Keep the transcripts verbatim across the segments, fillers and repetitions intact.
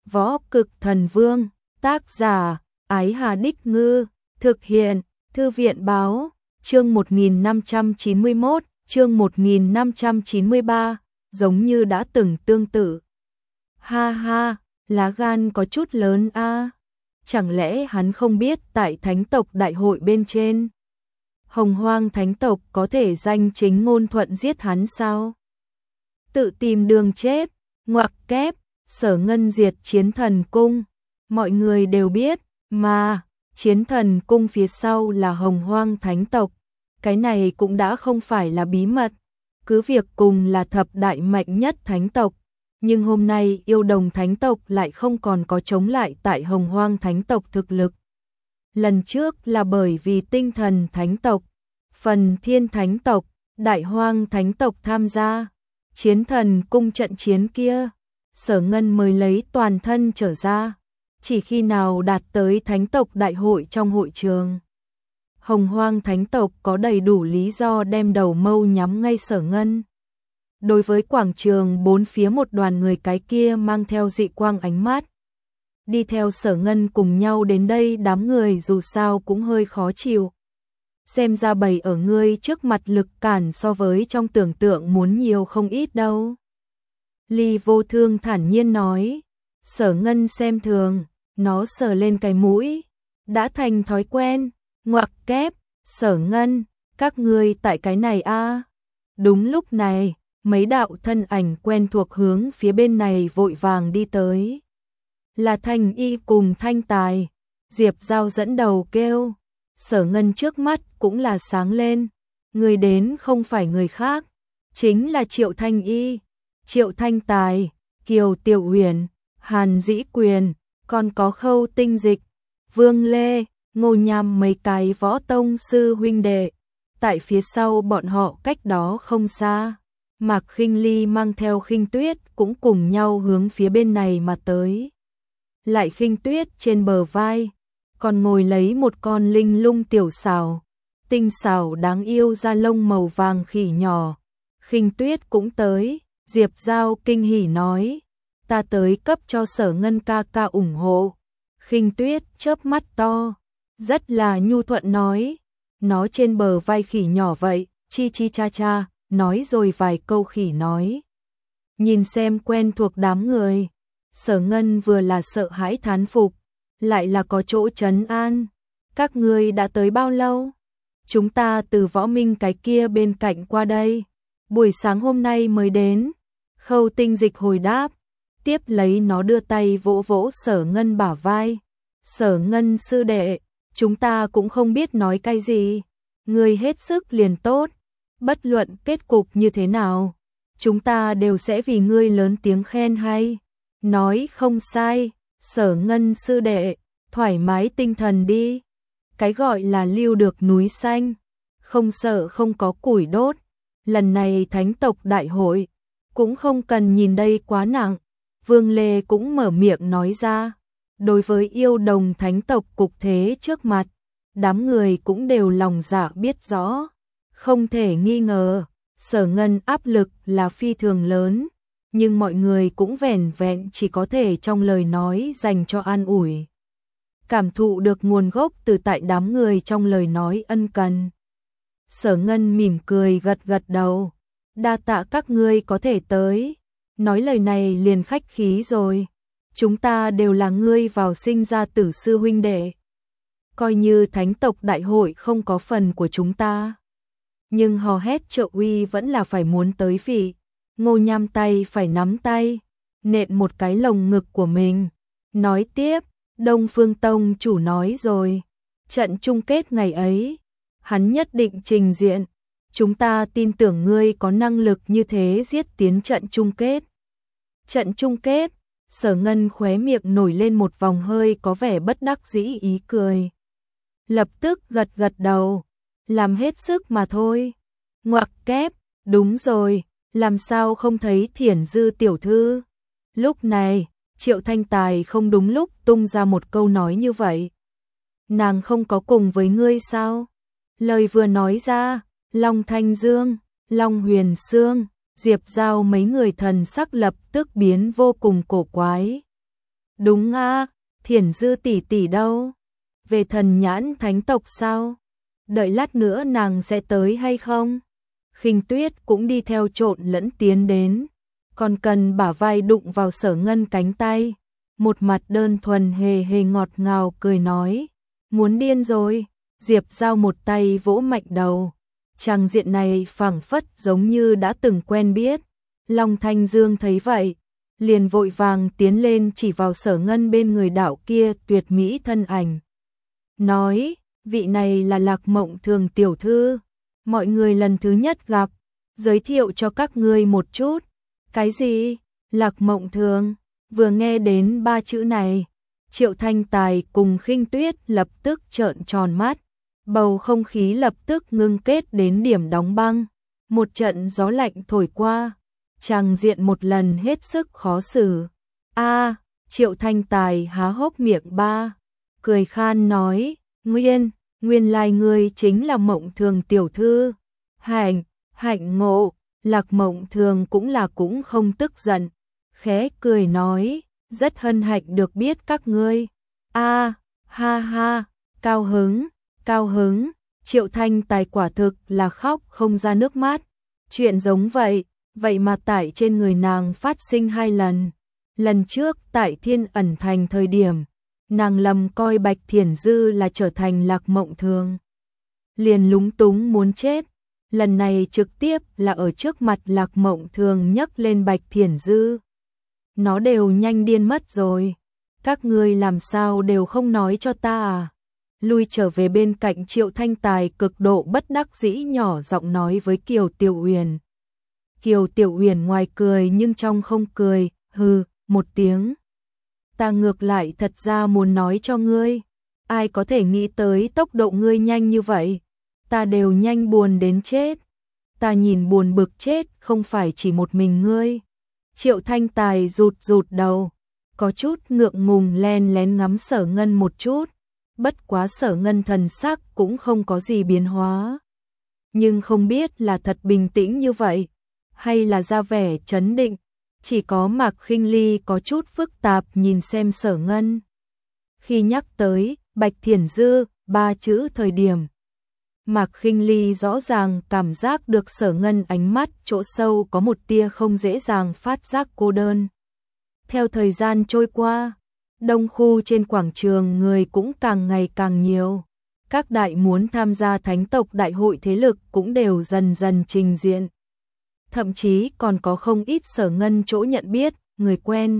Võ Cực Thần Vương, tác giả, Ái Hà Đích Ngư, thực hiện, Thư viện Báo, chương một nghìn năm trăm chín mươi mốt, chương một nghìn năm trăm chín mươi ba, giống như đã từng tương tự. Ha ha, lá gan có chút lớn a. Chẳng lẽ hắn không biết tại thánh tộc đại hội bên trên, Hồng Hoang thánh tộc có thể danh chính ngôn thuận giết hắn sao? Tự tìm đường chết, ngoặc kép, Sở Ngân diệt Chiến Thần Cung, mọi người đều biết, mà Chiến Thần Cung phía sau là Hồng Hoang thánh tộc, cái này cũng đã không phải là bí mật, cứ việc cùng là thập đại mạnh nhất thánh tộc, nhưng hôm nay Yêu Đồng thánh tộc lại không còn có chống lại tại Hồng Hoang thánh tộc thực lực. Lần trước là bởi vì Tinh Thần thánh tộc, Phần Thiên thánh tộc, Đại Hoang thánh tộc tham gia Chiến Thần Cung trận chiến kia, Sở Ngân mới lấy toàn thân trở ra, chỉ khi nào đạt tới thánh tộc đại hội trong hội trường, Hồng Hoang thánh tộc có đầy đủ lý do đem đầu mâu nhắm ngay Sở Ngân. Đối với quảng trường bốn phía một đoàn người cái kia mang theo dị quang ánh mắt, đi theo Sở Ngân cùng nhau đến đây, đám người dù sao cũng hơi khó chịu. Xem ra bày ở ngươi trước mặt lực cản so với trong tưởng tượng muốn nhiều không ít đâu. Ly Vô Thương thản nhiên nói. Sở Ngân xem thường, nó sờ lên cái mũi, đã thành thói quen, ngoặc kép, Sở Ngân, các ngươi tại cái này a. À. Đúng lúc này, mấy đạo thân ảnh quen thuộc hướng phía bên này vội vàng đi tới. Là Thanh Y cùng Thanh Tài, Diệp Giao dẫn đầu kêu. Sở Ngân trước mắt cũng là sáng lên, người đến không phải người khác, chính là Triệu Thanh Y, Triệu Thanh Tài, Kiều Tiểu Huyền, Hàn Dĩ Quyền, còn có Khâu Tinh Dịch, Vương Lê, Ngô Nham mấy cái võ tông sư huynh đệ. Tại phía sau bọn họ cách đó không xa, Mạc Khinh Ly mang theo Khinh Tuyết cũng cùng nhau hướng phía bên này mà tới. Lại Khinh Tuyết trên bờ vai còn ngồi lấy một con linh lung tiểu xảo, tinh xảo đáng yêu da lông màu vàng khỉ nhỏ. Khinh Tuyết cũng tới, Diệp Giao kinh hỉ nói, ta tới cấp cho Sở Ngân ca ca ủng hộ. Khinh Tuyết chớp mắt to, rất là nhu thuận nói, nó trên bờ vai khỉ nhỏ vậy, chi chi cha cha, nói rồi vài câu khỉ nói. Nhìn xem quen thuộc đám người, Sở Ngân vừa là sợ hãi thán phục, lại là có chỗ trấn an. Các ngươi đã tới bao lâu? Chúng ta từ Võ Minh cái kia bên cạnh qua đây, buổi sáng hôm nay mới đến. Khâu Tinh Dịch hồi đáp, tiếp lấy nó đưa tay vỗ vỗ Sở Ngân bả vai. Sở Ngân sư đệ, chúng ta cũng không biết nói cái gì, ngươi hết sức liền tốt, bất luận kết cục như thế nào, chúng ta đều sẽ vì ngươi lớn tiếng khen hay. Nói không sai, Sở Ngân sư đệ, thoải mái tinh thần đi. Cái gọi là lưu được núi xanh, không sợ không có củi đốt. Lần này thánh tộc đại hội, cũng không cần nhìn đây quá nặng. Vương Lê cũng mở miệng nói ra. Đối với Yêu Đồng thánh tộc cục thế trước mặt, đám người cũng đều lòng dạ biết rõ. Không thể nghi ngờ, Sở Ngân áp lực là phi thường lớn, nhưng mọi người cũng vẻn vẹn chỉ có thể trong lời nói dành cho an ủi. Cảm thụ được nguồn gốc từ tại đám người trong lời nói ân cần. Sở Ngân mỉm cười gật gật đầu, đa tạ các ngươi có thể tới, nói lời này liền khách khí rồi. Chúng ta đều là ngươi vào sinh ra tử sư huynh đệ, coi như thánh tộc đại hội không có phần của chúng ta, nhưng hò hét trợ uy vẫn là phải muốn tới vị. Ngô Nham tay phải nắm tay, nện một cái lồng ngực của mình, nói tiếp, Đông Phương Tông chủ nói rồi, trận chung kết ngày ấy, hắn nhất định trình diện, chúng ta tin tưởng ngươi có năng lực như thế giết tiến trận chung kết. Trận chung kết, Sở Ngân khóe miệng nổi lên một vòng hơi có vẻ bất đắc dĩ ý cười. Lập tức gật gật đầu, làm hết sức mà thôi. Ngoặc kép, đúng rồi, làm sao không thấy Thiển Dư tiểu thư? Lúc này, Triệu Thanh Tài không đúng lúc tung ra một câu nói như vậy. Nàng không có cùng với ngươi sao? Lời vừa nói ra, Long Thanh Dương, Long Huyền Sương, Diệp Giao mấy người thần sắc lập tức biến vô cùng cổ quái. Đúng a, Thiển Dư tỷ tỷ đâu? Về thần nhãn thánh tộc sao? Đợi lát nữa nàng sẽ tới hay không? Khinh Tuyết cũng đi theo trộn lẫn tiến đến, còn cần bả vai đụng vào Sở Ngân cánh tay, một mặt đơn thuần hề hề ngọt ngào cười nói, muốn điên rồi. Diệp Giao một tay vỗ mạnh đầu, tràng diện này phảng phất giống như đã từng quen biết. Long Thanh Dương thấy vậy, liền vội vàng tiến lên chỉ vào Sở Ngân bên người đạo kia tuyệt mỹ thân ảnh, nói, vị này là Lạc Mộng Thường tiểu thư, mọi người lần thứ nhất gặp, giới thiệu cho các ngươi một chút. Cái gì? Lạc Mộng Thường? Vừa nghe đến ba chữ này, Triệu Thanh Tài cùng Khinh Tuyết lập tức trợn tròn mắt, bầu không khí lập tức ngưng kết đến điểm đóng băng, một trận gió lạnh thổi qua, tràng diện một lần hết sức khó xử. A, Triệu Thanh Tài há hốc miệng ba, cười khan nói, Nguyên, nguyên lai ngươi chính là Mộng Thường tiểu thư. Hạnh, hạnh ngộ. Lạc Mộng Thường cũng là cũng không tức giận, khẽ cười nói, rất hân hạnh được biết các ngươi. A, ha ha, cao hứng, cao hứng. Triệu Thanh Tài quả thực là khóc không ra nước mắt. Chuyện giống vậy, vậy mà tại trên người nàng phát sinh hai lần. Lần trước tại Thiên Ẩn Thành thời điểm, nàng lầm coi Bạch Thiển Dư là trở thành Lạc Mộng Thường, liền lúng túng muốn chết. Lần này trực tiếp là ở trước mặt Lạc Mộng Thường nhấc lên Bạch Thiển Dư. Nó đều nhanh điên mất rồi. Các ngươi làm sao đều không nói cho ta à? Lui trở về bên cạnh Triệu Thanh Tài cực độ bất đắc dĩ nhỏ giọng nói với Kiều Tiểu Uyển. Kiều Tiểu Uyển ngoài cười nhưng trong không cười, hừ, một tiếng. Ta ngược lại thật ra muốn nói cho ngươi, ai có thể nghĩ tới tốc độ ngươi nhanh như vậy? Ta đều nhanh buồn đến chết. Ta nhìn buồn bực chết không phải chỉ một mình ngươi. Triệu Thanh Tài rụt rụt đầu, có chút ngượng ngùng len lén ngắm Sở Ngân một chút, bất quá Sở Ngân thần sắc cũng không có gì biến hóa. Nhưng không biết là thật bình tĩnh như vậy, hay là ra vẻ trấn định, chỉ có Mạc Khinh Ly có chút phức tạp nhìn xem Sở Ngân. Khi nhắc tới Bạch Thiển Dư ba chữ thời điểm, Mạc Khinh Ly rõ ràng cảm giác được Sở Ngân ánh mắt chỗ sâu có một tia không dễ dàng phát giác cô đơn. Theo thời gian trôi qua, đông khu trên quảng trường người cũng càng ngày càng nhiều. Các đại muốn tham gia thánh tộc đại hội thế lực cũng đều dần dần trình diện. Thậm chí còn có không ít Sở Ngân chỗ nhận biết, người quen.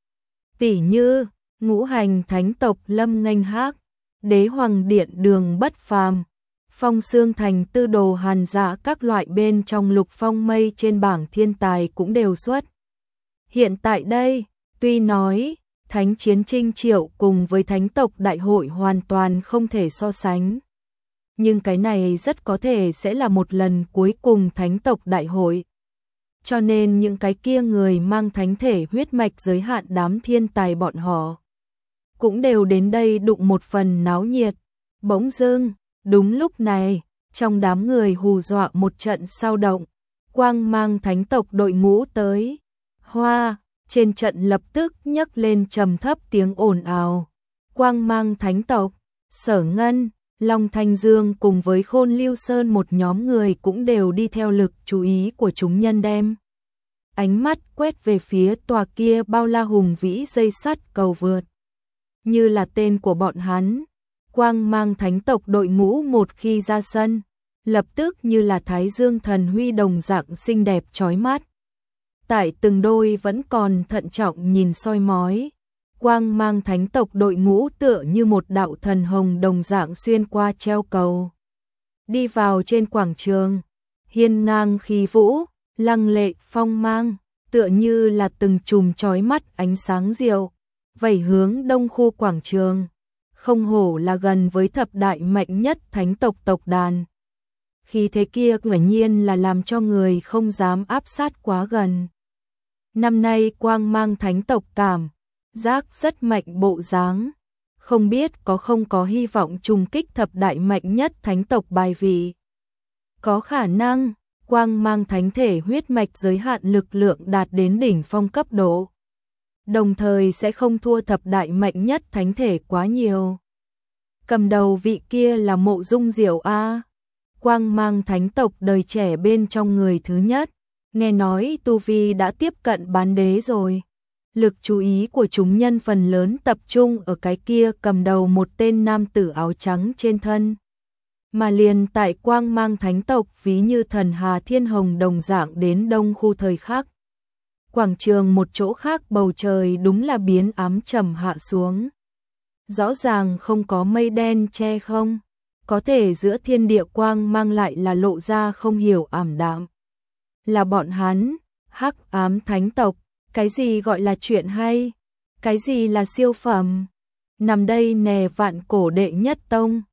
Tỷ như, ngũ hành thánh tộc Lâm Nghênh Hác, Đế Hoàng Điện Đường Bất Phàm, Phong Xương Thành Tư Đồ Hàn Dạ, các loại bên trong Lục Phong Mây trên bảng thiên tài cũng đều xuất. Hiện tại đây, tuy nói, Thánh Chiến Trinh Triệu cùng với Thánh tộc Đại hội hoàn toàn không thể so sánh. Nhưng cái này rất có thể sẽ là một lần cuối cùng Thánh tộc Đại hội. Cho nên những cái kia người mang thánh thể huyết mạch giới hạn đám thiên tài bọn họ cũng đều đến đây đụng một phần náo nhiệt. Bỗng dưng, đúng lúc này, trong đám người hù dọa một trận sao động, quang mang thánh tộc đội ngũ tới. Hoa, trên trận lập tức nhấc lên trầm thấp tiếng ồn ào. Quang mang thánh tộc, Sở Ngân, Long Thanh Dương cùng với Khôn Lưu Sơn một nhóm người cũng đều đi theo lực chú ý của chúng nhân đem. Ánh mắt quét về phía tòa kia bao la hùng vĩ dây sắt cầu vượt. Như là tên của bọn hắn, quang mang thánh tộc đội ngũ một khi ra sân, lập tức như là thái dương thần huy đồng dạng xinh đẹp chói mắt. Tại từng đôi vẫn còn thận trọng nhìn soi mói, quang mang thánh tộc đội ngũ tựa như một đạo thần hồng đồng dạng xuyên qua treo cầu. Đi vào trên quảng trường, hiên ngang khí vũ, lăng lệ phong mang, tựa như là từng chùm chói mắt ánh sáng diệu, vẩy hướng đông khu quảng trường. Không hổ là gần với thập đại mạnh nhất thánh tộc tộc đàn. Khi thế kia quả nhiên là làm cho người không dám áp sát quá gần. Năm nay quang mang thánh tộc cảm giác rất mạnh bộ dáng, không biết có không có hy vọng trùng kích thập đại mạnh nhất thánh tộc bài vị. Có khả năng, quang mang thánh thể huyết mạch giới hạn lực lượng đạt đến đỉnh phong cấp độ. đồng thời sẽ không thua thập đại mạnh nhất thánh thể quá nhiều. Cầm đầu vị kia là Mộ Dung Diệu a, quang mang thánh tộc đời trẻ bên trong người thứ nhất, nghe nói tu vi đã tiếp cận bán đế rồi. Lực chú ý của chúng nhân phần lớn tập trung ở cái kia cầm đầu một tên nam tử áo trắng trên thân. Mà liền tại quang mang thánh tộc ví như thần Hà Thiên Hồng đồng dạng đến đông khu thời khắc. Quảng trường một chỗ khác bầu trời đúng là biến ám trầm hạ xuống. Rõ ràng không có mây đen che không, có thể giữa thiên địa quang mang lại là lộ ra không hiểu ảm đạm. Là bọn hắn, hắc ám thánh tộc, cái gì gọi là chuyện hay, cái gì là siêu phẩm. Nằm đây nè vạn cổ đệ nhất tông,